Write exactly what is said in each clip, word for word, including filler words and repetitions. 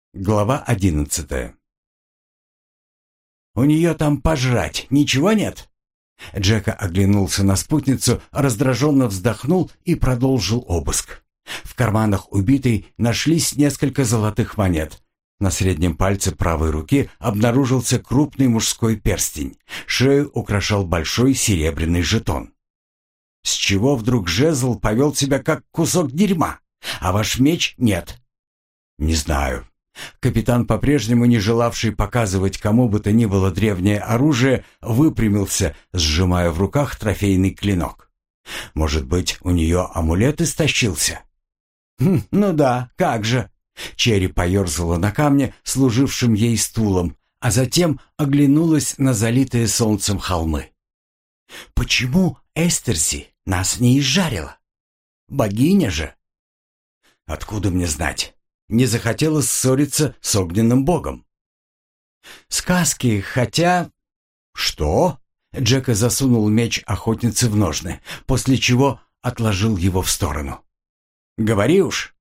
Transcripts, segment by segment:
Глава одиннадцатая. «У нее там пожрать ничего нет?» Джека оглянулся на спутницу, раздраженно вздохнул и продолжил обыск. В карманах убитой нашлись несколько золотых монет. На среднем пальце правой руки обнаружился крупный мужской перстень. Шею украшал большой серебряный жетон. «С чего вдруг жезл повел себя как кусок дерьма, а ваш меч нет?» «Не знаю». Капитан, по-прежнему не желавший показывать кому бы то ни было древнее оружие, выпрямился, сжимая в руках трофейный клинок. «Может быть, у нее амулет истощился?» «Хм, ну да, как же!» Черри поерзала на камне, служившем ей стулом, а затем оглянулась на залитые солнцем холмы. «Почему Эстерси нас не изжарила? Богиня же!» «Откуда мне знать? Не захотела ссориться с огненным богом». «Сказки, хотя...» «Что?» Джека засунул меч охотницы в ножны, после чего отложил его в сторону. «Говори уж».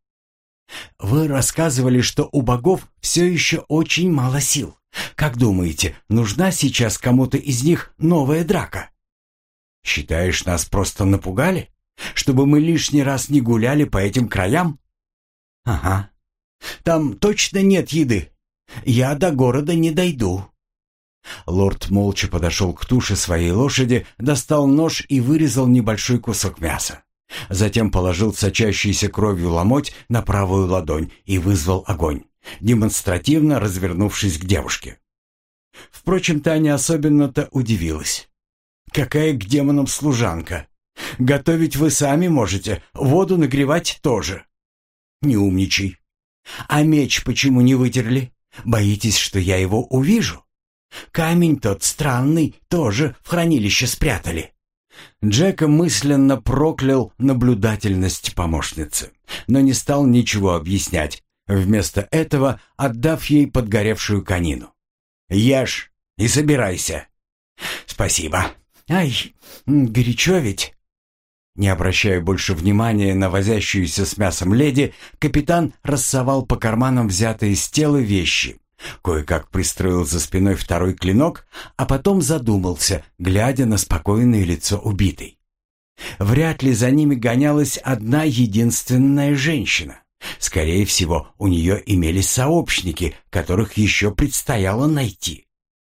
«Вы рассказывали, что у богов все еще очень мало сил. Как думаете, нужна сейчас кому-то из них новая драка?» «Считаешь, нас просто напугали? Чтобы мы лишний раз не гуляли по этим краям?» «Ага. Там точно нет еды. Я до города не дойду». Лорд молча подошел к туше своей лошади, достал нож и вырезал небольшой кусок мяса. Затем положил сочащийся кровью ломоть на правую ладонь и вызвал огонь, демонстративно развернувшись к девушке. Впрочем, та не особенно-то удивилась. «Какая к демонам служанка? Готовить вы сами можете, воду нагревать тоже». «Не умничай. А меч почему не вытерли? Боитесь, что я его увижу? Камень тот странный тоже в хранилище спрятали». Джека мысленно проклял наблюдательность помощницы, но не стал ничего объяснять, вместо этого отдав ей подгоревшую конину. «Ешь и собирайся». «Спасибо. Ай, горячо ведь». Не обращая больше внимания на возящуюся с мясом леди, капитан рассовал по карманам взятые с тела вещи, кое-как пристроил за спиной второй клинок, а потом задумался, глядя на спокойное лицо убитой. Вряд ли за ними гонялась одна единственная женщина. Скорее всего, у нее имелись сообщники, которых еще предстояло найти.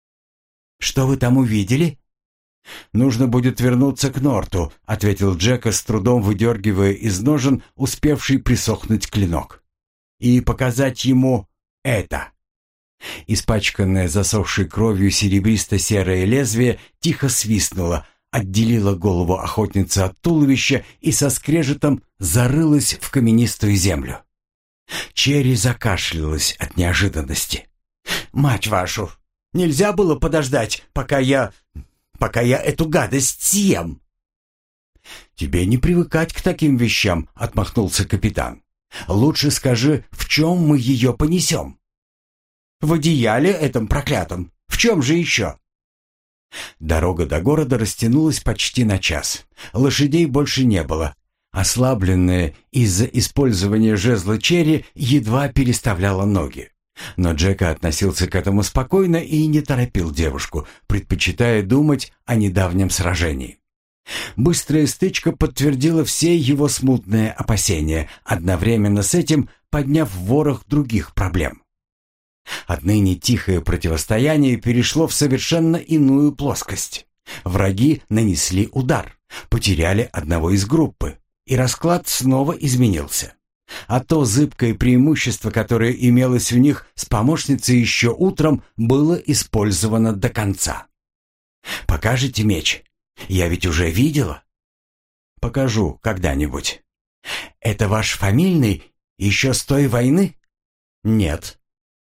«Что вы там увидели?» «Нужно будет вернуться к Норту», — ответил Джека, с трудом выдергивая из ножен успевший присохнуть клинок. «И показать ему это». Испачканное засохшей кровью серебристо-серое лезвие тихо свистнуло, отделило голову охотницы от туловища и со скрежетом зарылось в каменистую землю. Черри закашлялась от неожиданности. «Мать вашу! Нельзя было подождать, пока я... пока я эту гадость съем!» «Тебе не привыкать к таким вещам», — отмахнулся капитан. «Лучше скажи, в чем мы ее понесем?» «В одеяле этом проклятом. В чем же еще?» Дорога до города растянулась почти на час. Лошадей больше не было. Ослабленная из-за использования жезла Черри едва переставляла ноги. Но Джека относился к этому спокойно и не торопил девушку, предпочитая думать о недавнем сражении. Быстрая стычка подтвердила все его смутные опасения, одновременно с этим подняв ворох других проблем. Отныне тихое противостояние перешло в совершенно иную плоскость. Враги нанесли удар, потеряли одного из группы, и расклад снова изменился. А то зыбкое преимущество, которое имелось у них с помощницей еще утром, было использовано до конца. «Покажете меч? Я ведь уже видела». «Покажу когда-нибудь». «Это ваш фамильный? Еще с той войны?» «Нет».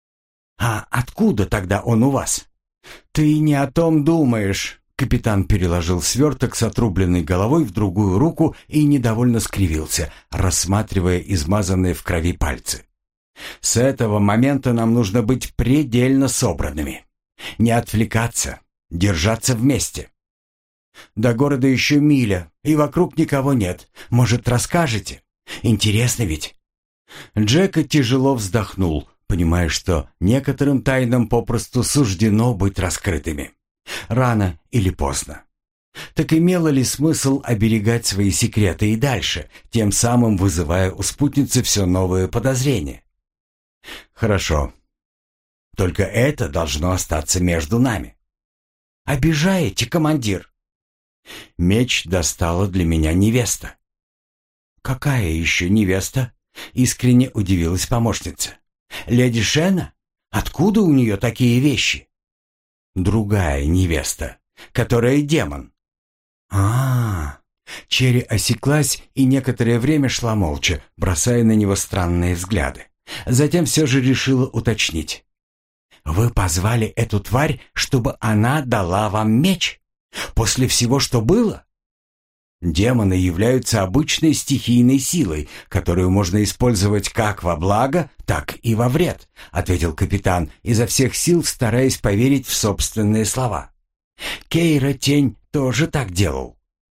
«А откуда тогда он у вас?» «Ты не о том думаешь». Капитан переложил сверток с отрубленной головой в другую руку и недовольно скривился, рассматривая измазанные в крови пальцы. «С этого момента нам нужно быть предельно собранными. Не отвлекаться, держаться вместе. До города еще миля, и вокруг никого нет. Может, расскажете? Интересно ведь?» Джека тяжело вздохнул, понимая, что некоторым тайнам попросту суждено быть раскрытыми. Рано или поздно. Так имело ли смысл оберегать свои секреты и дальше, тем самым вызывая у спутницы все новые подозрения? Хорошо. Только это должно остаться между нами. Обижаете, командир? Меч достала для меня невеста. Какая еще невеста? Искренне удивилась помощница. Леди Шена? Откуда у нее такие вещи? Другая невеста, которая демон. А, -а, -а. Черри осеклась и некоторое время шла молча, бросая на него странные взгляды. Затем все же решила уточнить. «Вы позвали эту тварь, чтобы она дала вам меч? После всего, что было?» «Демоны являются обычной стихийной силой, которую можно использовать как во благо, так и во вред», ответил капитан, изо всех сил стараясь поверить в собственные слова. «Кейра Тень тоже так делал».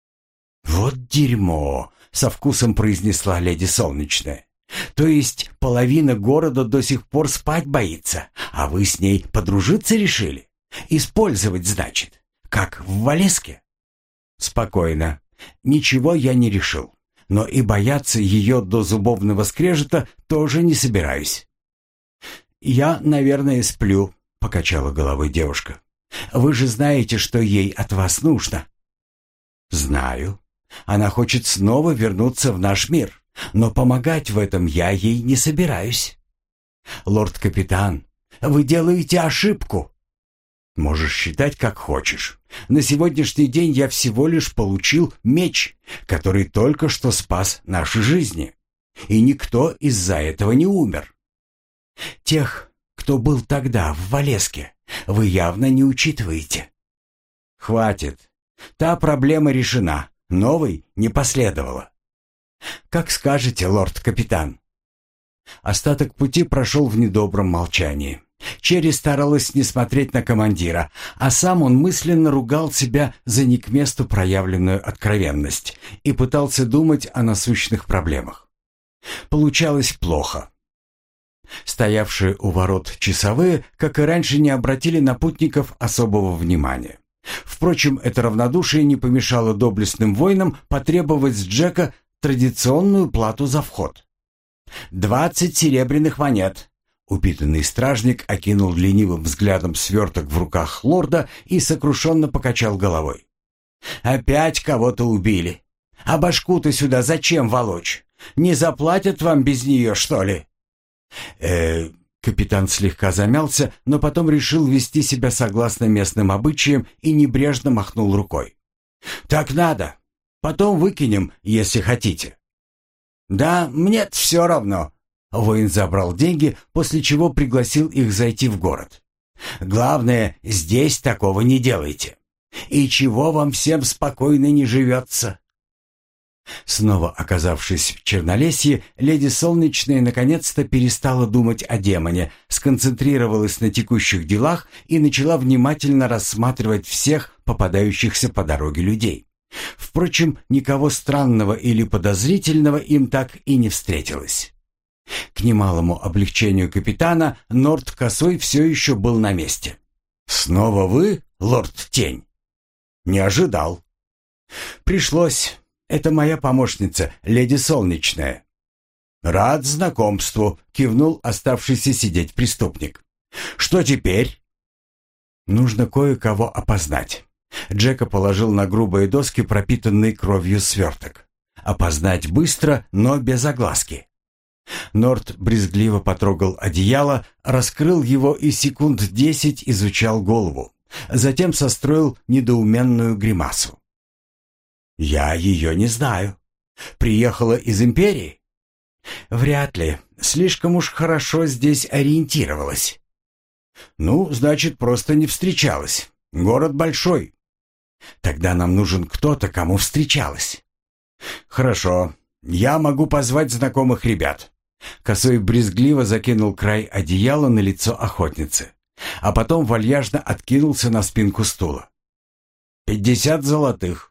«Вот дерьмо!» — со вкусом произнесла леди Солнечная. «То есть половина города до сих пор спать боится, а вы с ней подружиться решили? Использовать, значит, как в Валеске?» «Спокойно. Ничего я не решил, но и бояться ее до зубовного скрежета тоже не собираюсь». «Я, наверное, сплю», — покачала головой девушка. «Вы же знаете, что ей от вас нужно». «Знаю. Она хочет снова вернуться в наш мир, но помогать в этом я ей не собираюсь». «Лорд-капитан, вы делаете ошибку». «Можешь считать, как хочешь. На сегодняшний день я всего лишь получил меч, который только что спас наши жизни. И никто из-за этого не умер. Тех, кто был тогда в Валеске, вы явно не учитываете». «Хватит. Та проблема решена. Новой не последовало». «Как скажете, лорд-капитан». Остаток пути прошел в недобром молчании. Черри старалась не смотреть на командира, а сам он мысленно ругал себя за не к месту проявленную откровенность и пытался думать о насущных проблемах. Получалось плохо. Стоявшие у ворот часовые, как и раньше, не обратили на путников особого внимания. Впрочем, это равнодушие не помешало доблестным воинам потребовать с Джека традиционную плату за вход. «Двадцать серебряных монет». Упитанный стражник окинул ленивым взглядом сверток в руках лорда и сокрушенно покачал головой. «Опять кого-то убили. А башку-то сюда зачем волочь? Не заплатят вам без нее, что ли?» э Капитан слегка замялся, но потом решил вести себя согласно местным обычаям и небрежно махнул рукой. «Так надо. Потом выкинем, если хотите». «Да, мне-то все равно». Воин забрал деньги, после чего пригласил их зайти в город. «Главное, здесь такого не делайте. И чего вам всем спокойно не живется?» Снова оказавшись в Чернолесье, леди Солнечная наконец-то перестала думать о демоне, сконцентрировалась на текущих делах и начала внимательно рассматривать всех попадающихся по дороге людей. Впрочем, никого странного или подозрительного им так и не встретилось. К немалому облегчению капитана Норд Косой все еще был на месте. «Снова вы, лорд Тень?» «Не ожидал». «Пришлось. Это моя помощница, леди Солнечная». «Рад знакомству», — кивнул оставшийся сидеть преступник. «Что теперь?» «Нужно кое-кого опознать». Джека положил на грубые доски пропитанный кровью сверток. «Опознать быстро, но без огласки». Норд брезгливо потрогал одеяло, раскрыл его и секунд десять изучал голову. Затем состроил недоуменную гримасу. «Я ее не знаю. Приехала из Империи?» «Вряд ли. Слишком уж хорошо здесь ориентировалась». «Ну, значит, просто не встречалась. Город большой». «Тогда нам нужен кто-то, кому встречалась». «Хорошо. Я могу позвать знакомых ребят». Косой брезгливо закинул край одеяла на лицо охотницы, а потом вальяжно откинулся на спинку стула. «Пятьдесят золотых».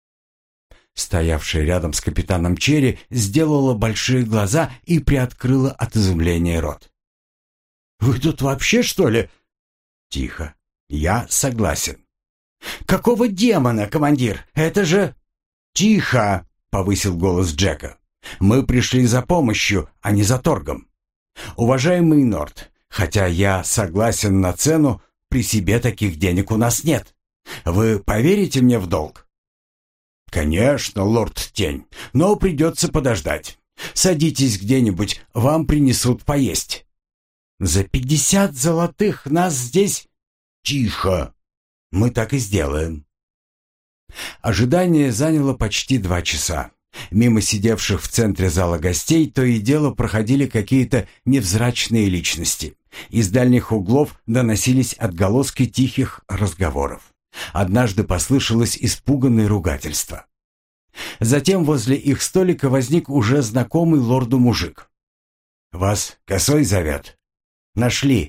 Стоявшая рядом с капитаном Черри сделала большие глаза и приоткрыла от изумления рот. Вы тут вообще, что ли?» «Тихо. Я согласен». «Какого демона, командир? Это же...» «Тихо!» — повысил голос Джека. «Мы пришли за помощью, а не за торгом. Уважаемый Норт, хотя я согласен на цену, при себе таких денег у нас нет. Вы поверите мне в долг?» «Конечно, лорд Тень, но придется подождать. Садитесь где-нибудь, вам принесут поесть». «За пятьдесят золотых нас здесь...» «Тихо! Мы так и сделаем». Ожидание заняло почти два часа. Мимо сидевших в центре зала гостей то и дело проходили какие-то невзрачные личности. Из дальних углов доносились отголоски тихих разговоров. Однажды послышалось испуганное ругательство. Затем возле их столика возник уже знакомый лорду мужик. «Вас косой зовет?» «Нашли».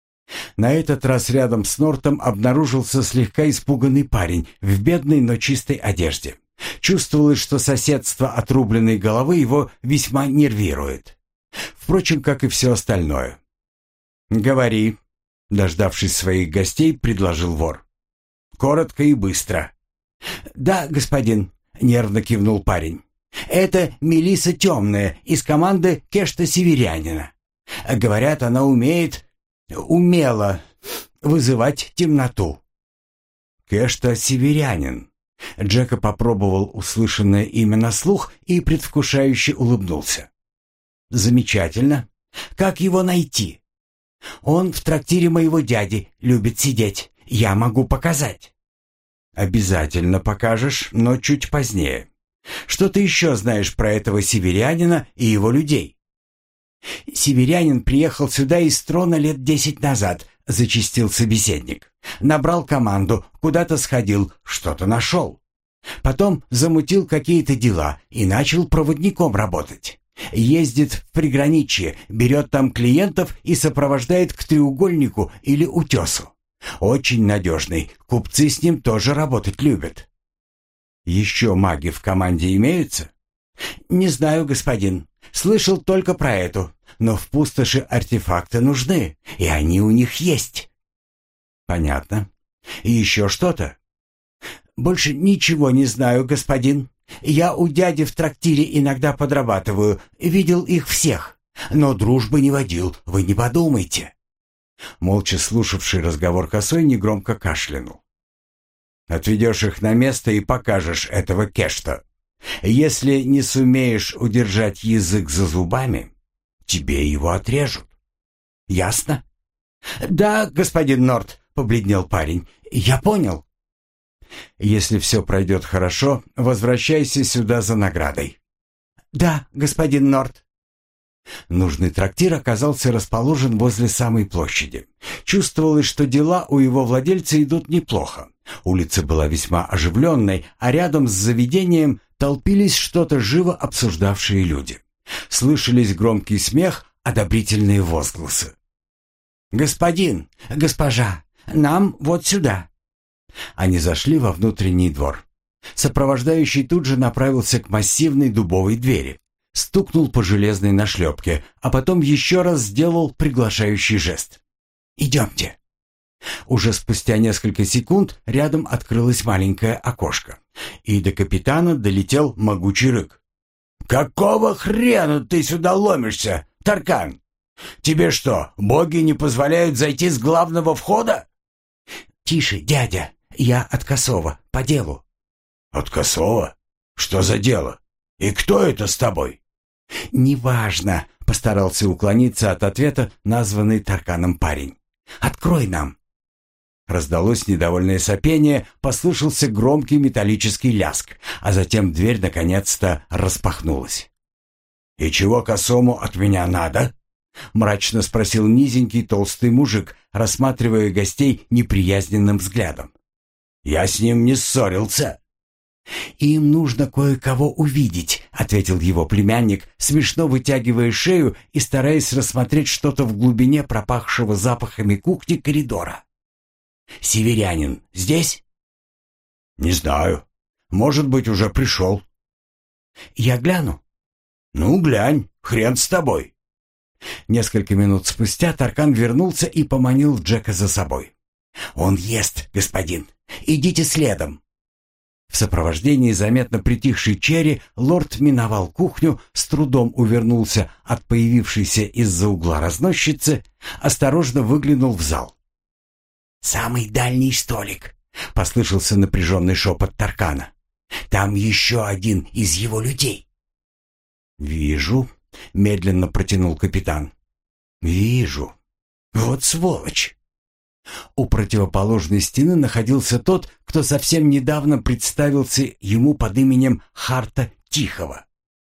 На этот раз рядом с Нортом обнаружился слегка испуганный парень в бедной, но чистой одежде. Чувствовалось, что соседство отрубленной головы его весьма нервирует. Впрочем, как и все остальное. «Говори», — дождавшись своих гостей, предложил вор. «Коротко и быстро». «Да, господин», — нервно кивнул парень. «Это Мелисса Темная из команды Кешта Северянина. Говорят, она умеет, умела вызывать темноту». «Кешта Северянин». Джека попробовал услышанное имя на слух и предвкушающе улыбнулся. «Замечательно. Как его найти?» «Он в трактире моего дяди любит сидеть. Я могу показать». «Обязательно покажешь, но чуть позднее. Что ты еще знаешь про этого северянина и его людей?» «Северянин приехал сюда из трона лет десять назад», — зачастил собеседник. «Набрал команду, куда-то сходил, что-то нашел. Потом замутил какие-то дела и начал проводником работать. Ездит в приграничье, берет там клиентов и сопровождает к треугольнику или утесу. Очень надежный, купцы с ним тоже работать любят». «Еще маги в команде имеются?» «Не знаю, господин. Слышал только про эту. Но в пустоши артефакты нужны, и они у них есть». «Понятно. И еще что-то?» «Больше ничего не знаю, господин. Я у дяди в трактире иногда подрабатываю, видел их всех. Но дружбы не водил, вы не подумайте». Молча слушавший разговор косой негромко кашлянул. «Отведешь их на место и покажешь этого Кешта. Если не сумеешь удержать язык за зубами, тебе его отрежут. Ясно?» «Да, господин Норт», — побледнел парень. «Я понял». «Если все пройдет хорошо, возвращайся сюда за наградой». «Да, господин Норт». Нужный трактир оказался расположен возле самой площади. Чувствовалось, что дела у его владельца идут неплохо. Улица была весьма оживленной, а рядом с заведением толпились что-то живо обсуждавшие люди. Слышались громкий смех, одобрительные возгласы. «Господин, госпожа, нам вот сюда». Они зашли во внутренний двор. Сопровождающий тут же направился к массивной дубовой двери, стукнул по железной нашлепке, а потом еще раз сделал приглашающий жест. «Идемте». Уже спустя несколько секунд рядом открылось маленькое окошко, и до капитана долетел могучий рык. «Какого хрена ты сюда ломишься, Таркан? Тебе что, боги не позволяют зайти с главного входа?» «Тише, дядя, я от Косова, по делу». «От Косова? Что за дело? И кто это с тобой?» «Неважно», — постарался уклониться от ответа названный Тарканом парень. «Открой нам». Раздалось недовольное сопение, послышался громкий металлический ляск, а затем дверь наконец-то распахнулась. «И чего Косому от меня надо?» — мрачно спросил низенький толстый мужик, рассматривая гостей неприязненным взглядом. «Я с ним не ссорился». «Им нужно кое-кого увидеть», — ответил его племянник, смешно вытягивая шею и стараясь рассмотреть что-то в глубине пропахшего запахами кухни коридора. «Северянин здесь?» «Не знаю. Может быть, уже пришел». «Я гляну?» «Ну, глянь, хрен с тобой». Несколько минут спустя Таркан вернулся и поманил Джека за собой. «Он ест, господин. Идите следом». В сопровождении заметно притихшей Черри лорд миновал кухню, с трудом увернулся от появившейся из-за угла разносчицы, осторожно выглянул в зал. «Самый дальний столик», — послышался напряженный шепот Таркана. «Там еще один из его людей». «Вижу», — медленно протянул капитан. «Вижу. Вот сволочь». У противоположной стены находился тот, кто совсем недавно представился ему под именем Харта Тихого.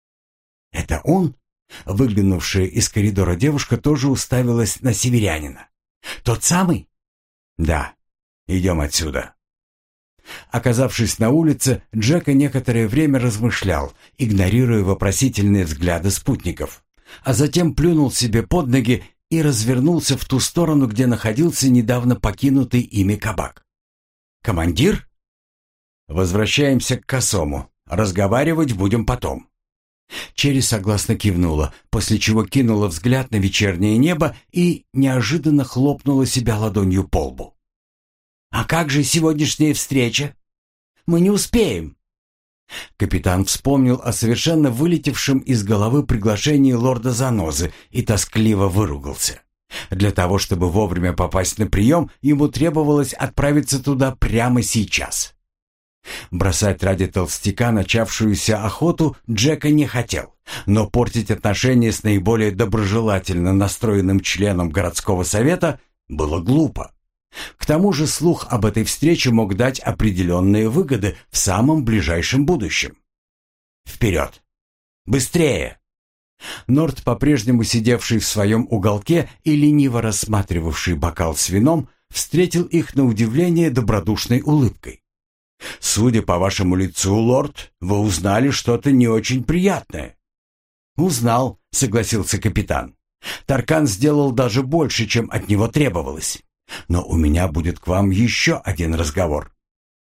«Это он?» Выглянувшая из коридора девушка тоже уставилась на северянина. «Тот самый?» «Да. Идем отсюда». Оказавшись на улице, Джека некоторое время размышлял, игнорируя вопросительные взгляды спутников, а затем плюнул себе под ноги и развернулся в ту сторону, где находился недавно покинутый ими кабак. «Командир?» «Возвращаемся к Косому. Разговаривать будем потом». Черри согласно кивнула, после чего кинула взгляд на вечернее небо и неожиданно хлопнула себя ладонью по лбу. «А как же сегодняшняя встреча? Мы не успеем». Капитан вспомнил о совершенно вылетевшем из головы приглашении лорда Занозы и тоскливо выругался. Для того, чтобы вовремя попасть на прием, ему требовалось отправиться туда прямо сейчас. Бросать ради толстяка начавшуюся охоту Джека не хотел, но портить отношения с наиболее доброжелательно настроенным членом городского совета было глупо. К тому же слух об этой встрече мог дать определенные выгоды в самом ближайшем будущем. «Вперед! Быстрее!» Норд, по-прежнему сидевший в своем уголке и лениво рассматривавший бокал с вином, встретил их на удивление добродушной улыбкой. «Судя по вашему лицу, лорд, вы узнали что-то не очень приятное». «Узнал», — согласился капитан. «Таркан сделал даже больше, чем от него требовалось. Но у меня будет к вам еще один разговор».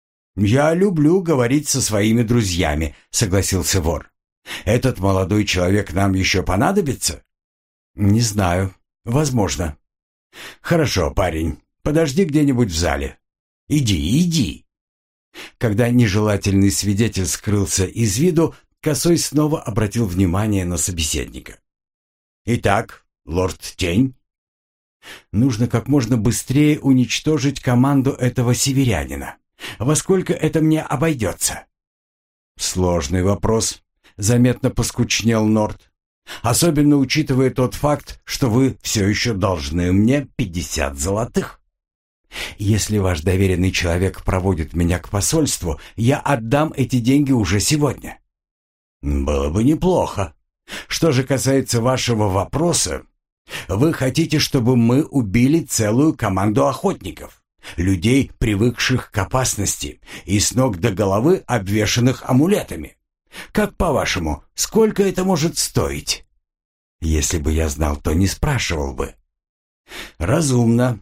«Я люблю говорить со своими друзьями», — согласился вор. «Этот молодой человек нам еще понадобится?» «Не знаю. Возможно». «Хорошо, парень. Подожди где-нибудь в зале. Иди, иди». Когда нежелательный свидетель скрылся из виду, Косой снова обратил внимание на собеседника. «Итак, лорд Тень?» «Нужно как можно быстрее уничтожить команду этого северянина. Во сколько это мне обойдется?» «Сложный вопрос», — заметно поскучнел Норд. «Особенно учитывая тот факт, что вы все еще должны мне пятьдесят золотых. Если ваш доверенный человек проводит меня к посольству, я отдам эти деньги уже сегодня». «Было бы неплохо. Что же касается вашего вопроса, вы хотите, чтобы мы убили целую команду охотников, людей, привыкших к опасности и с ног до головы обвешанных амулетами. Как по-вашему, сколько это может стоить?» «Если бы я знал, то не спрашивал бы». «Разумно.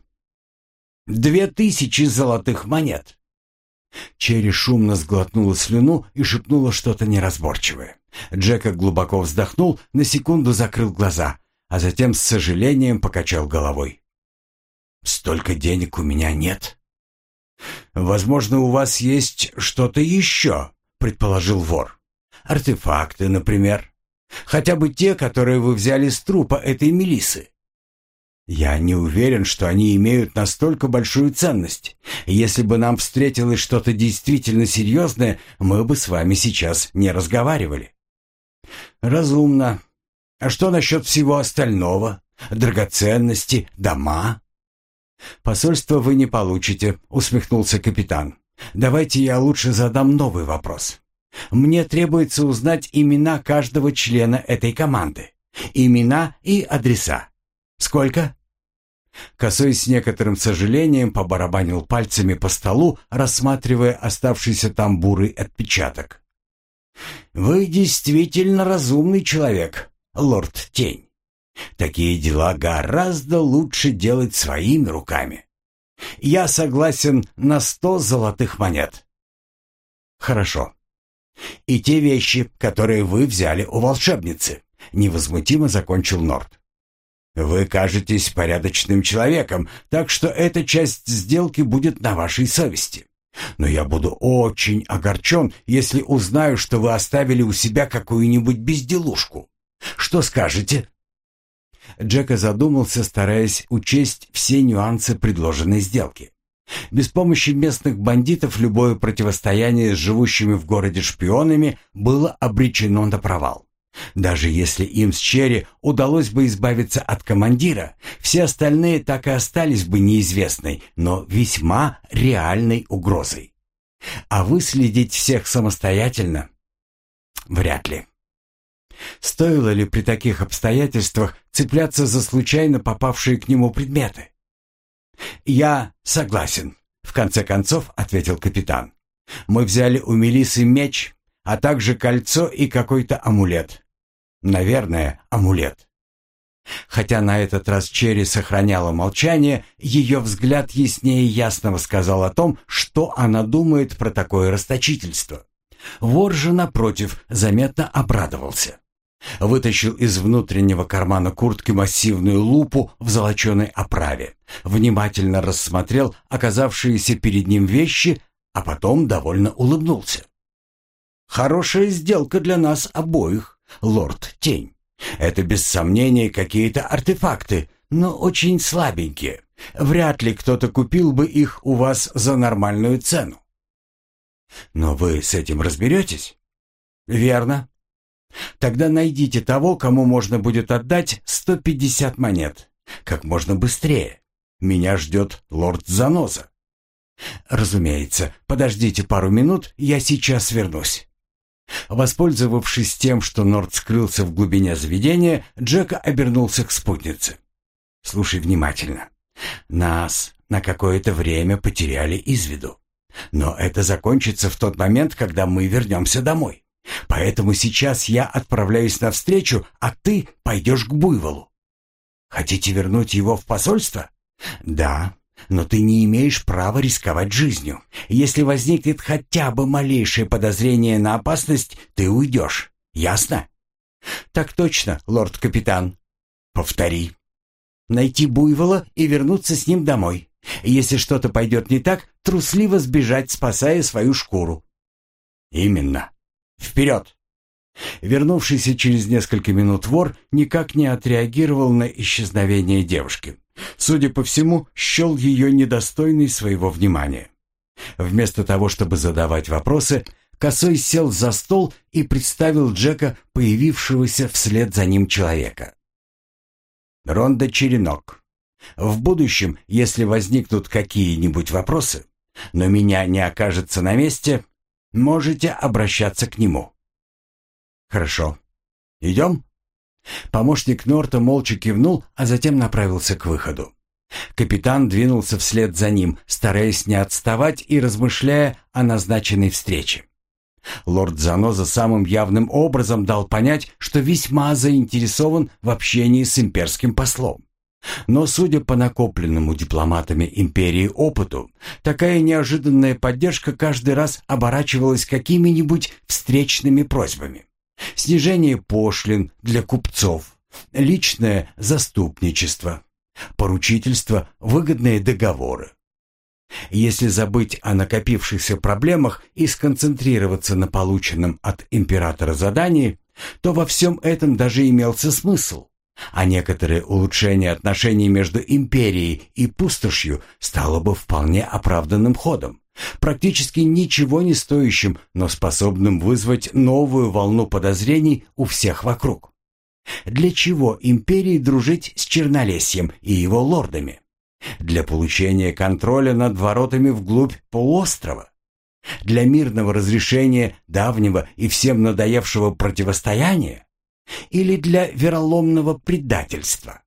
Две тысячи золотых монет». Черри шумно сглотнула слюну и шепнула что-то неразборчивое. Джека глубоко вздохнул, на секунду закрыл глаза, а затем с сожалением покачал головой. «Столько денег у меня нет». «Возможно, у вас есть что-то еще», — предположил вор. «Артефакты, например. Хотя бы те, которые вы взяли с трупа этой Мелиссы». «Я не уверен, что они имеют настолько большую ценность. Если бы нам встретилось что-то действительно серьезное, мы бы с вами сейчас не разговаривали». «Разумно. А что насчет всего остального? Драгоценности, дома?» «Посольство вы не получите», — усмехнулся капитан. «Давайте я лучше задам новый вопрос. Мне требуется узнать имена каждого члена этой команды. Имена и адреса. Сколько?» Косой с некоторым сожалением побарабанил пальцами по столу, рассматривая оставшийся там бурый отпечаток. «Вы действительно разумный человек, лорд Тень. Такие дела гораздо лучше делать своими руками. Я согласен на сто золотых монет». «Хорошо. И те вещи, которые вы взяли у волшебницы», — невозмутимо закончил Норд. Вы кажетесь порядочным человеком, так что эта часть сделки будет на вашей совести. Но я буду очень огорчен, если узнаю, что вы оставили у себя какую-нибудь безделушку. Что скажете?» Джека задумался, стараясь учесть все нюансы предложенной сделки. Без помощи местных бандитов любое противостояние с живущими в городе шпионами было обречено на провал. Даже если им с Черри удалось бы избавиться от командира, все остальные так и остались бы неизвестной, но весьма реальной угрозой. А выследить всех самостоятельно? Вряд ли. Стоило ли при таких обстоятельствах цепляться за случайно попавшие к нему предметы? «Я согласен», — в конце концов ответил капитан. «Мы взяли у Мелиссы меч, а также кольцо и какой-то амулет. Наверное, амулет». Хотя на этот раз Черри сохраняла молчание, ее взгляд яснее ясного сказал о том, что она думает про такое расточительство. Вор же, напротив, заметно обрадовался. Вытащил из внутреннего кармана куртки массивную лупу в золоченой оправе, внимательно рассмотрел оказавшиеся перед ним вещи, а потом довольно улыбнулся. «Хорошая сделка для нас обоих, лорд Тень. Это без сомнения какие-то артефакты, но очень слабенькие. Вряд ли кто-то купил бы их у вас за нормальную цену». «Но вы с этим разберетесь?» «Верно. Тогда найдите того, кому можно будет отдать сто пятьдесят монет. Как можно быстрее. Меня ждет лорд Заноза». «Разумеется. Подождите пару минут, я сейчас вернусь». Воспользовавшись тем, что Норд скрылся в глубине заведения, Джека обернулся к спутнице. «Слушай внимательно. Нас на какое-то время потеряли из виду. Но это закончится в тот момент, когда мы вернемся домой. Поэтому сейчас я отправляюсь навстречу, а ты пойдешь к Буйволу. Хотите вернуть его в посольство? Да, но ты не имеешь права рисковать жизнью. Если возникнет хотя бы малейшее подозрение на опасность, ты уйдешь. Ясно? Так точно, лорд-капитан. Повтори. Найти Буйвола и вернуться с ним домой. Если что-то пойдет не так, трусливо сбежать, спасая свою шкуру. Именно. Вперед! Вернувшийся через несколько минут вор никак не отреагировал на исчезновение девушки. Судя по всему, счел ее недостойной своего внимания. Вместо того, чтобы задавать вопросы, Косой сел за стол и представил Джека, появившегося вслед за ним человека. «Ронда Черенок. В будущем, если возникнут какие-нибудь вопросы, но меня не окажется на месте, можете обращаться к нему». «Хорошо. Идем?» Помощник Норта молча кивнул, а затем направился к выходу. Капитан двинулся вслед за ним, стараясь не отставать и размышляя о назначенной встрече. Лорд Заноза самым явным образом дал понять, что весьма заинтересован в общении с имперским послом. Но, судя по накопленному дипломатами империи опыту, такая неожиданная поддержка каждый раз оборачивалась какими-нибудь встречными просьбами. Снижение пошлин для купцов, личное заступничество, поручительство, выгодные договоры. Если забыть о накопившихся проблемах и сконцентрироваться на полученном от императора задании, то во всем этом даже имелся смысл, а некоторые улучшения отношений между империей и пустошью стало бы вполне оправданным ходом, практически ничего не стоящим, но способным вызвать новую волну подозрений у всех вокруг. Для чего империи дружить с Чернолесьем и его лордами? Для получения контроля над воротами вглубь полуострова? Для мирного разрешения давнего и всем надоевшего противостояния? Или для вероломного предательства?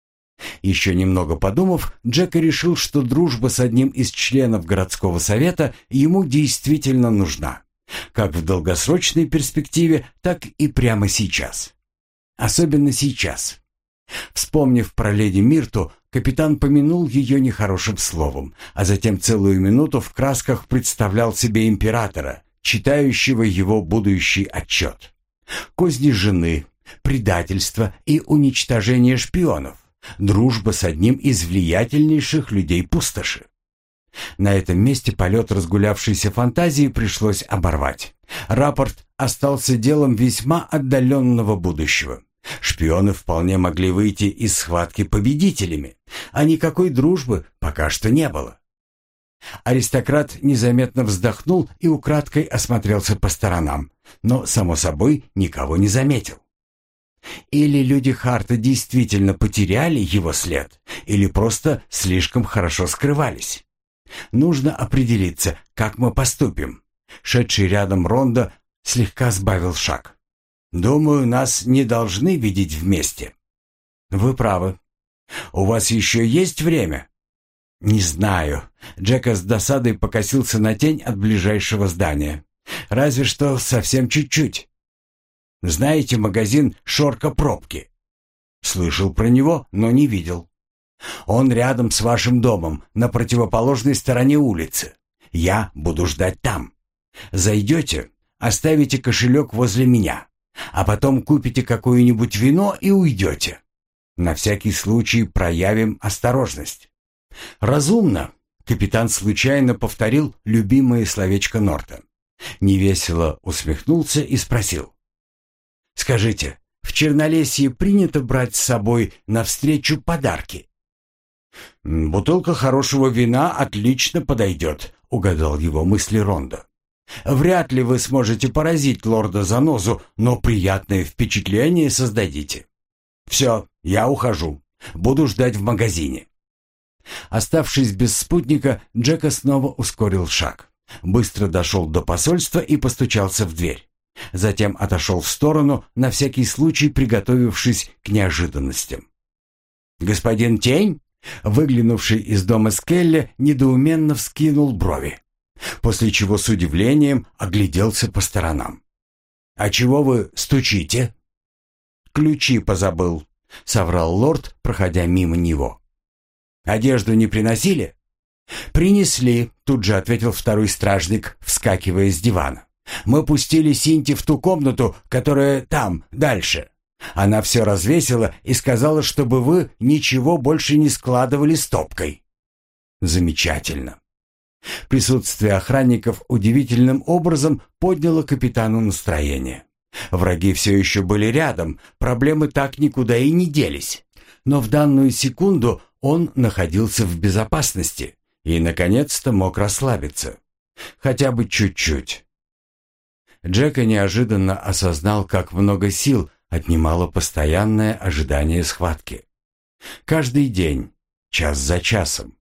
Еще немного подумав, Джека решил, что дружба с одним из членов городского совета ему действительно нужна, как в долгосрочной перспективе, так и прямо сейчас. Особенно сейчас. Вспомнив про леди Мирту, капитан помянул ее нехорошим словом, а затем целую минуту в красках представлял себе императора, читающего его будущий отчет. Козни жены, предательство и уничтожение шпионов. дружба с одним из влиятельнейших людей пустоши. На этом месте полет разгулявшейся фантазии пришлось оборвать. Рапорт остался делом весьма отдаленного будущего. Шпионы вполне могли выйти из схватки победителями, а никакой дружбы пока что не было. Аристократ незаметно вздохнул и украдкой осмотрелся по сторонам, но, само собой, никого не заметил. Или люди Харта действительно потеряли его след, или просто слишком хорошо скрывались. Нужно определиться, как мы поступим. Шедший рядом Рондо слегка сбавил шаг. «Думаю, нас не должны видеть вместе». «Вы правы. У вас еще есть время?» «Не знаю». Джека с досадой покосился на тень от ближайшего здания. «Разве что совсем чуть-чуть. Знаете магазин «Шорка-пробки»?» «Слышал про него, но не видел». «Он рядом с вашим домом, на противоположной стороне улицы. Я буду ждать там. Зайдете, оставите кошелек возле меня, а потом купите какое-нибудь вино и уйдете. На всякий случай проявим осторожность». «Разумно», — капитан случайно повторил любимое словечко Норта. Невесело усмехнулся и спросил. «Скажите, в Чернолесье принято брать с собой навстречу подарки?» «Бутылка хорошего вина отлично подойдет», — угадал его мысли Рондо. «Вряд ли вы сможете поразить лорда Занозу, но приятное впечатление создадите. Все, я ухожу. Буду ждать в магазине». Оставшись без спутника, Джека снова ускорил шаг. Быстро дошел до посольства и постучался в дверь. Затем отошел в сторону, на всякий случай приготовившись к неожиданностям. «Господин Тень?» Выглянувший из дома Скелли недоуменно вскинул брови, после чего с удивлением огляделся по сторонам. «А чего вы стучите?» «Ключи позабыл», — соврал лорд, проходя мимо него. «Одежду не приносили?» «Принесли», — тут же ответил второй стражник, вскакивая с дивана. «Мы пустили Синти в ту комнату, которая там, дальше. Она все развесила и сказала, чтобы вы ничего больше не складывали стопкой». «Замечательно». Присутствие охранников удивительным образом подняло капитану настроение. Враги все еще были рядом, проблемы так никуда и не делись. Но в данную секунду он находился в безопасности и, наконец-то, мог расслабиться. Хотя бы чуть-чуть. Джека неожиданно осознал, как много сил отнимало постоянное ожидание схватки. Каждый день, час за часом.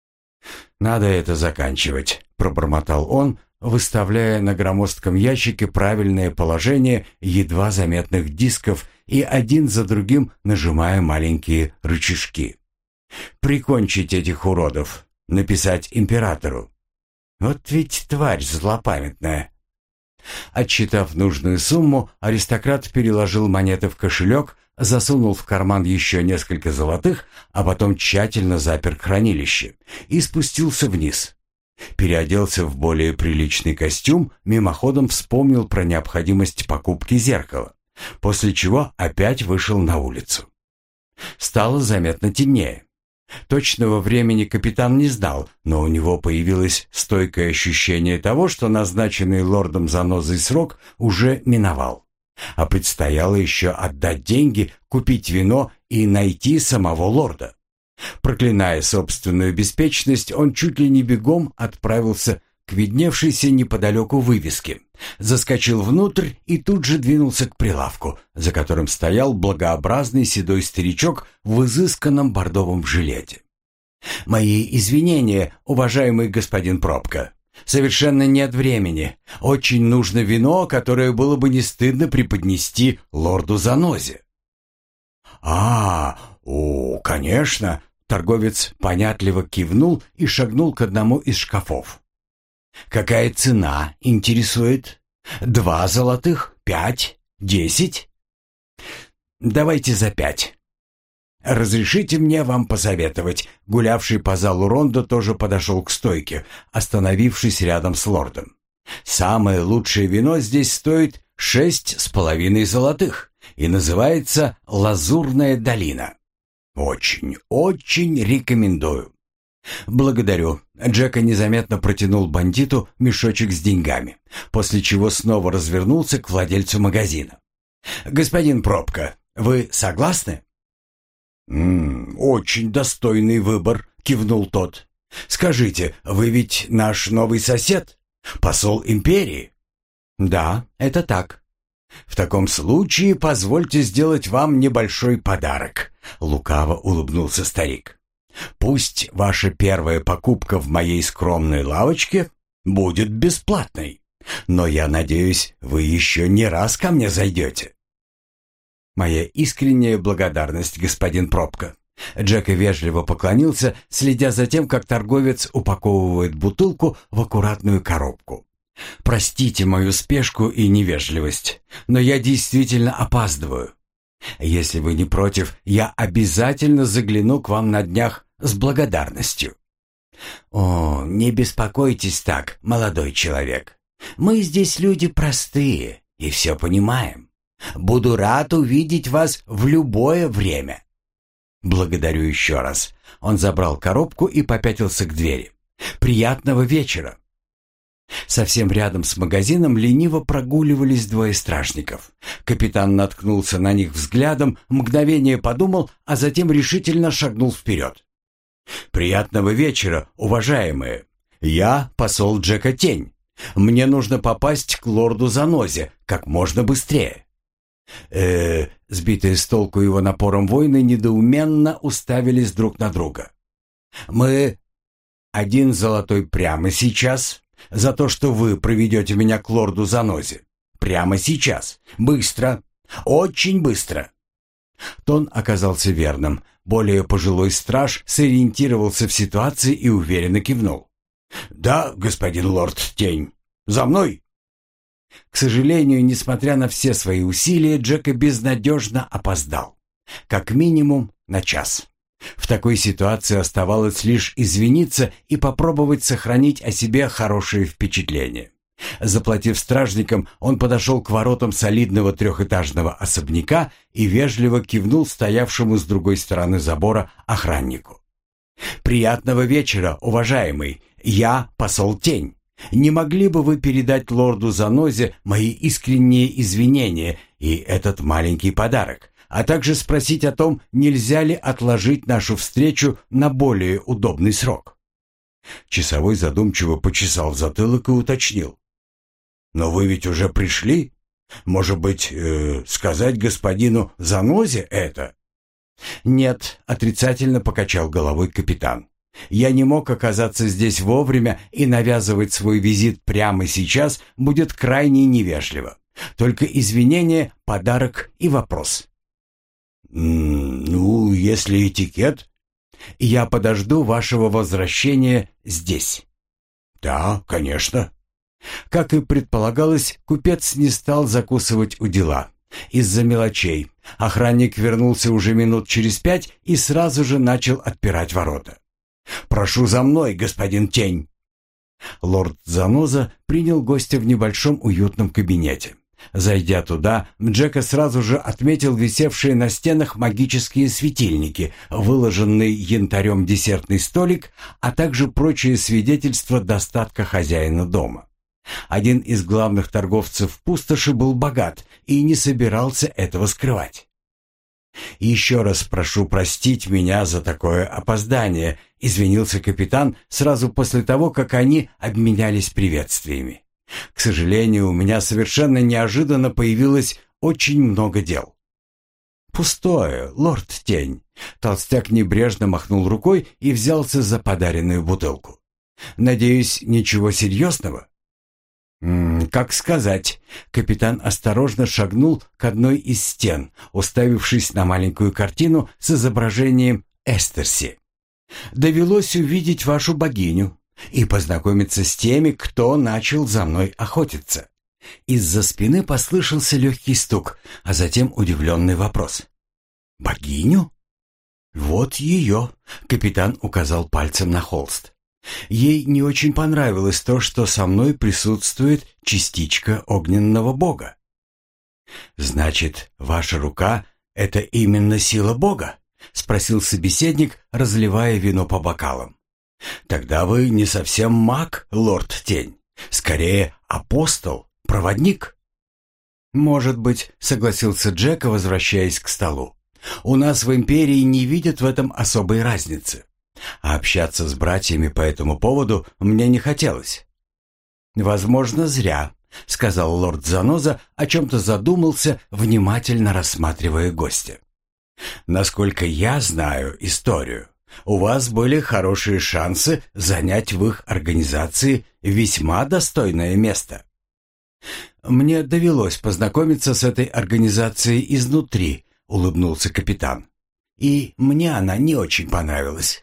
«Надо это заканчивать», — пробормотал он, выставляя на громоздком ящике правильное положение едва заметных дисков и один за другим нажимая маленькие рычажки. «Прикончить этих уродов, написать императору. Вот ведь тварь злопамятная». Отсчитав нужную сумму, аристократ переложил монеты в кошелек, засунул в карман еще несколько золотых, а потом тщательно запер хранилище и спустился вниз. Переоделся в более приличный костюм, мимоходом вспомнил про необходимость покупки зеркала, после чего опять вышел на улицу. Стало заметно темнее. Точного времени капитан не знал, но у него появилось стойкое ощущение того, что назначенный лордом Занозой срок уже миновал. А предстояло еще отдать деньги, купить вино и найти самого лорда. Проклиная собственную беспечность, он чуть ли не бегом отправился к видневшейся неподалеку вывеске, заскочил внутрь и тут же двинулся к прилавку, за которым стоял благообразный седой старичок в изысканном бордовом жилете. «Мои извинения, уважаемый господин Пробка. Совершенно нет времени. Очень нужно вино, которое было бы не стыдно преподнести лорду Занозе». «А, о, конечно!» Торговец понятливо кивнул и шагнул к одному из шкафов. «Какая цена интересует? Два золотых? Пять? Десять?» «Давайте за пять». «Разрешите мне вам посоветовать». Гулявший по залу Рондо тоже подошел к стойке, остановившись рядом с лордом. «Самое лучшее вино здесь стоит шесть с половиной золотых и называется «Лазурная долина». Очень, очень рекомендую. Благодарю. Джека незаметно протянул бандиту мешочек с деньгами, после чего снова развернулся к владельцу магазина. Господин Пробка, вы согласны? «М-м, очень достойный выбор», — кивнул тот. «Скажите, вы ведь наш новый сосед? Посол империи?» «Да, это так». «В таком случае позвольте сделать вам небольшой подарок», — лукаво улыбнулся старик. «Пусть ваша первая покупка в моей скромной лавочке будет бесплатной, но я надеюсь, вы еще не раз ко мне зайдете». «Моя искренняя благодарность, господин Пробка». Джека вежливо поклонился, следя за тем, как торговец упаковывает бутылку в аккуратную коробку. «Простите мою спешку и невежливость, но я действительно опаздываю. Если вы не против, я обязательно загляну к вам на днях с благодарностью». «О, не беспокойтесь так, молодой человек. Мы здесь люди простые и все понимаем. Буду рад увидеть вас в любое время». «Благодарю еще раз». Он забрал коробку и попятился к двери. «Приятного вечера». Совсем рядом с магазином лениво прогуливались двое стражников. Капитан наткнулся на них взглядом, мгновение подумал, а затем решительно шагнул вперед. «Приятного вечера, уважаемые. Я посол Джека Тень. Мне нужно попасть к лорду Занозе как можно быстрее». Э, сбитые с толку его напором воины недоуменно уставились друг на друга. «Мы... Один золотой прямо сейчас, за то, что вы проведете меня к лорду Занозе. Прямо сейчас. Быстро. Очень быстро». Тон оказался верным. Более пожилой страж сориентировался в ситуации и уверенно кивнул. «Да, господин лорд Тень. За мной!» К сожалению, несмотря на все свои усилия, Джека безнадежно опоздал. Как минимум на час. В такой ситуации оставалось лишь извиниться и попробовать сохранить о себе хорошее впечатление. Заплатив стражникам, он подошел к воротам солидного трехэтажного особняка и вежливо кивнул стоявшему с другой стороны забора охраннику. «Приятного вечера, уважаемый. Я посол Тень. Не могли бы вы передать лорду Занозе мои искренние извинения и этот маленький подарок, а также спросить о том, нельзя ли отложить нашу встречу на более удобный срок?» Часовой задумчиво почесал затылок и уточнил. «Но вы ведь уже пришли? Может быть, э, сказать господину Занозе это?» «Нет», — отрицательно покачал головой капитан. «Я не мог оказаться здесь вовремя, и навязывать свой визит прямо сейчас будет крайне невежливо. Только извинения, подарок и вопрос». «Ну, если этикет...» «Я подожду вашего возвращения здесь». «Да, конечно». Как и предполагалось, купец не стал закусывать у дела. Из-за мелочей. Охранник вернулся уже минут через пять и сразу же начал отпирать ворота. «Прошу за мной, господин Тень». Лорд Заноза принял гостя в небольшом уютном кабинете. Зайдя туда, Джека сразу же отметил висевшие на стенах магические светильники, выложенный янтарем десертный столик, а также прочие свидетельства достатка хозяина дома. Один из главных торговцев пустоши был богат и не собирался этого скрывать. «Еще раз прошу простить меня за такое опоздание», — извинился капитан сразу после того, как они обменялись приветствиями. «К сожалению, у меня совершенно неожиданно появилось очень много дел». «Пустое, лорд Тень», — толстяк небрежно махнул рукой и взялся за подаренную бутылку. «Надеюсь, ничего серьезного?» «М -м, «Как сказать?» Капитан осторожно шагнул к одной из стен, уставившись на маленькую картину с изображением Эстерси. «Довелось увидеть вашу богиню и познакомиться с теми, кто начал за мной охотиться». Из-за спины послышался легкий стук, а затем удивленный вопрос. «Богиню?» «Вот ее», — капитан указал пальцем на холст. «Ей не очень понравилось то, что со мной присутствует частичка огненного бога». «Значит, ваша рука — это именно сила бога?» — спросил собеседник, разливая вино по бокалам. «Тогда вы не совсем маг, лорд Тень. Скорее, апостол, проводник». «Может быть», — согласился Джека, возвращаясь к столу. «У нас в Империи не видят в этом особой разницы. А общаться с братьями по этому поводу мне не хотелось». «Возможно, зря», — сказал лорд Заноза, о чем-то задумался, внимательно рассматривая гостя. «Насколько я знаю историю, у вас были хорошие шансы занять в их организации весьма достойное место». «Мне довелось познакомиться с этой организацией изнутри», — улыбнулся капитан. «И мне она не очень понравилась».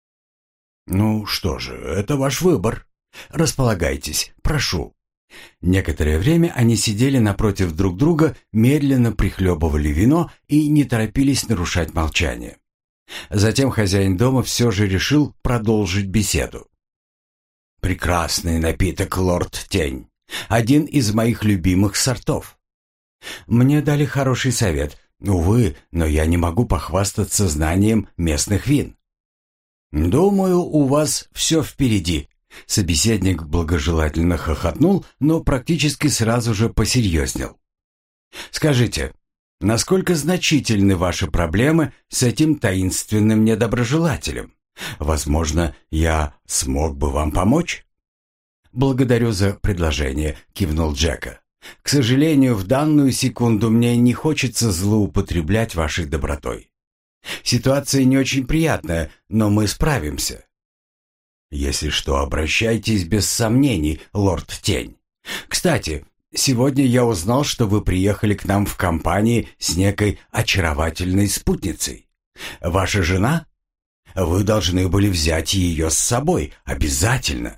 «Ну что же, это ваш выбор. Располагайтесь, прошу». Некоторое время они сидели напротив друг друга, медленно прихлебывали вино и не торопились нарушать молчание. Затем хозяин дома все же решил продолжить беседу. «Прекрасный напиток, лорд Тень. Один из моих любимых сортов. Мне дали хороший совет. Увы, но я не могу похвастаться знанием местных вин». «Думаю, у вас все впереди». Собеседник благожелательно хохотнул, но практически сразу же посерьезнел. «Скажите, насколько значительны ваши проблемы с этим таинственным недоброжелателем? Возможно, я смог бы вам помочь?» «Благодарю за предложение», — кивнул Джека. «К сожалению, в данную секунду мне не хочется злоупотреблять вашей добротой. Ситуация не очень приятная, но мы справимся». «Если что, обращайтесь без сомнений, лорд Тень. Кстати, сегодня я узнал, что вы приехали к нам в компании с некой очаровательной спутницей. Ваша жена? Вы должны были взять ее с собой, обязательно».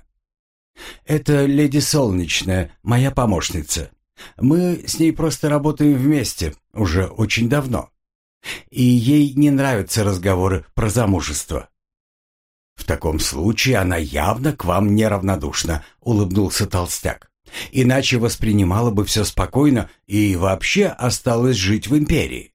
«Это леди Солнечная, моя помощница. Мы с ней просто работаем вместе, уже очень давно. И ей не нравятся разговоры про замужество». «В таком случае она явно к вам неравнодушна», — улыбнулся толстяк. «Иначе воспринимала бы все спокойно и вообще осталась жить в Империи».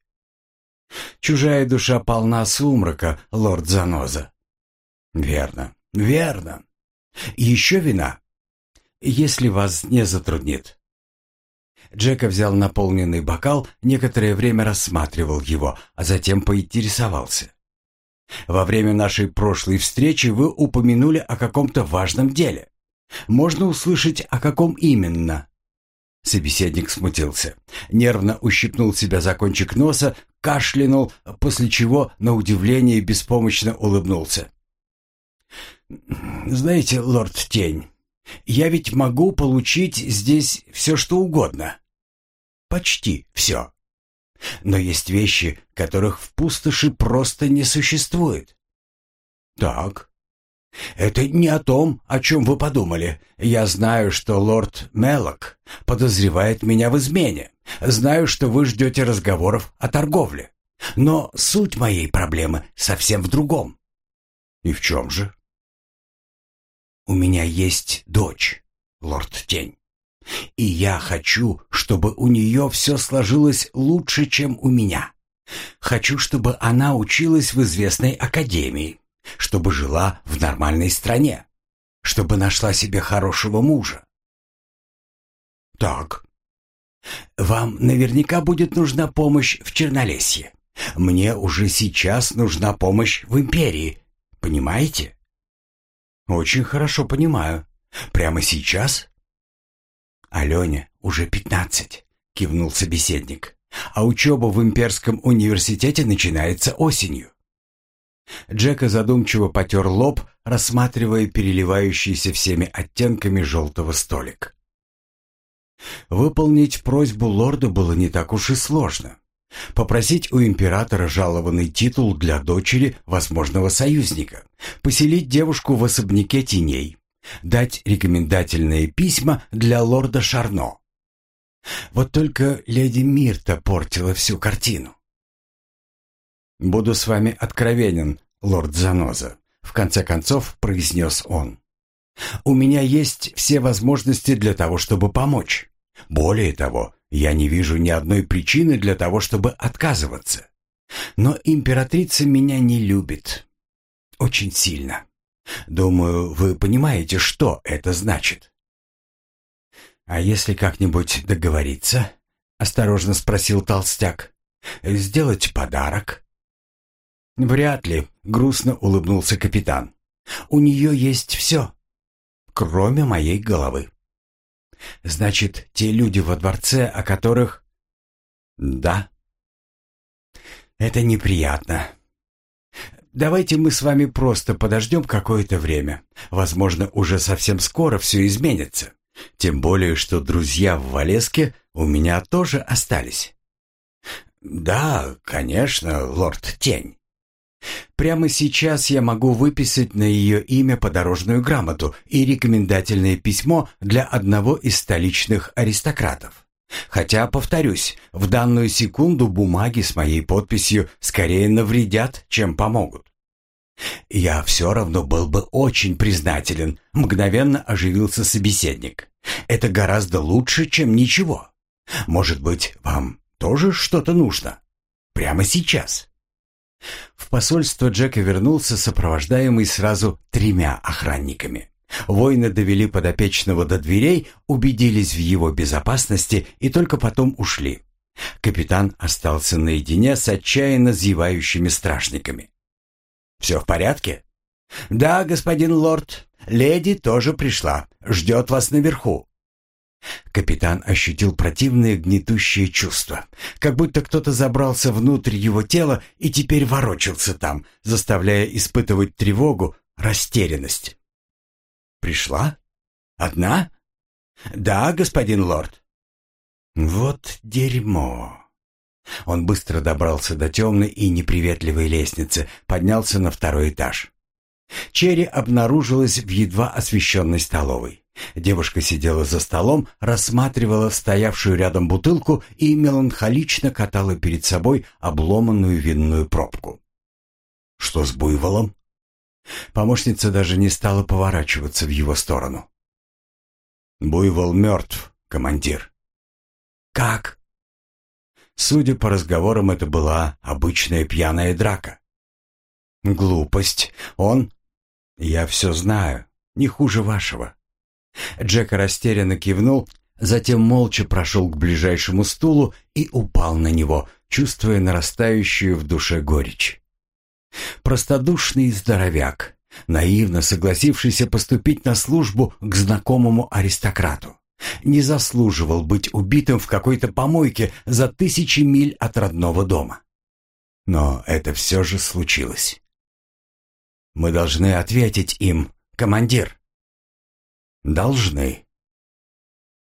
«Чужая душа полна сумрака, лорд Заноза». «Верно, верно. Еще вина, если вас не затруднит». Джека взял наполненный бокал, некоторое время рассматривал его, а затем поинтересовался. «Во время нашей прошлой встречи вы упомянули о каком-то важном деле. Можно услышать, о каком именно?» Собеседник смутился, нервно ущипнул себя за кончик носа, кашлянул, после чего, на удивление, беспомощно улыбнулся. «Знаете, лорд Тень, я ведь могу получить здесь все, что угодно. Почти все. Но есть вещи, которых в пустоши просто не существует». «Так. Это не о том, о чем вы подумали. Я знаю, что лорд Мелок подозревает меня в измене. Знаю, что вы ждете разговоров о торговле. Но суть моей проблемы совсем в другом». «И в чем же?» «У меня есть дочь, лорд Тень. И я хочу, чтобы у нее все сложилось лучше, чем у меня. Хочу, чтобы она училась в известной академии, чтобы жила в нормальной стране, чтобы нашла себе хорошего мужа». «Так. Вам наверняка будет нужна помощь в Чернолесье. Мне уже сейчас нужна помощь в Империи. Понимаете?» «Очень хорошо понимаю. Прямо сейчас?» «Алене уже пятнадцать», — кивнул собеседник. «А учеба в Имперском университете начинается осенью». Джека задумчиво потер лоб, рассматривая переливающийся всеми оттенками желтого столик. Выполнить просьбу лорда было не так уж и сложно. Попросить у императора жалованный титул для дочери возможного союзника, поселить девушку в особняке теней, дать рекомендательные письма для лорда Шарно. Вот только леди Мирта портила всю картину. «Буду с вами откровенен, лорд Заноза», — в конце концов произнес он. «У меня есть все возможности для того, чтобы помочь. Более того, я не вижу ни одной причины для того, чтобы отказываться. Но императрица меня не любит. Очень сильно. Думаю, вы понимаете, что это значит. А если как-нибудь договориться? Осторожно спросил толстяк. Сделать подарок? Вряд ли, грустно улыбнулся капитан. У нее есть все, кроме моей головы. Значит, те люди во дворце, о которых... Да. Это неприятно. Давайте мы с вами просто подождем какое-то время. Возможно, уже совсем скоро все изменится. Тем более, что друзья в Валеске у меня тоже остались. Да, конечно, лорд Тень. Прямо сейчас я могу выписать на ее имя подорожную грамоту и рекомендательное письмо для одного из столичных аристократов. Хотя, повторюсь, в данную секунду бумаги с моей подписью скорее навредят, чем помогут. Я все равно был бы очень признателен, мгновенно оживился собеседник. Это гораздо лучше, чем ничего. Может быть, вам тоже что-то нужно? Прямо сейчас. В посольство Джека вернулся, сопровождаемый сразу тремя охранниками. Воины довели подопечного до дверей, убедились в его безопасности и только потом ушли. Капитан остался наедине с отчаянно зевающими стражниками. «Все в порядке?» «Да, господин лорд. Леди тоже пришла. Ждет вас наверху». Капитан ощутил противное гнетущее чувство, как будто кто-то забрался внутрь его тела и теперь ворочался там, заставляя испытывать тревогу, растерянность. «Пришла? Одна?» «Да, господин лорд». «Вот дерьмо». Он быстро добрался до темной и неприветливой лестницы, поднялся на второй этаж. Черри обнаружилась в едва освещенной столовой. Девушка сидела за столом, рассматривала стоявшую рядом бутылку и меланхолично катала перед собой обломанную винную пробку. «Что с буйволом?» Помощница даже не стала поворачиваться в его сторону. «Буйвол мертв, командир». «Как?» Судя по разговорам, это была обычная пьяная драка. «Глупость. Он...» «Я все знаю. Не хуже вашего». Джек растерянно кивнул, затем молча прошел к ближайшему стулу и упал на него, чувствуя нарастающую в душе горечь. Простодушный здоровяк, наивно согласившийся поступить на службу к знакомому аристократу, не заслуживал быть убитым в какой-то помойке за тысячи миль от родного дома. Но это все же случилось. «Мы должны ответить им, командир». «Должны».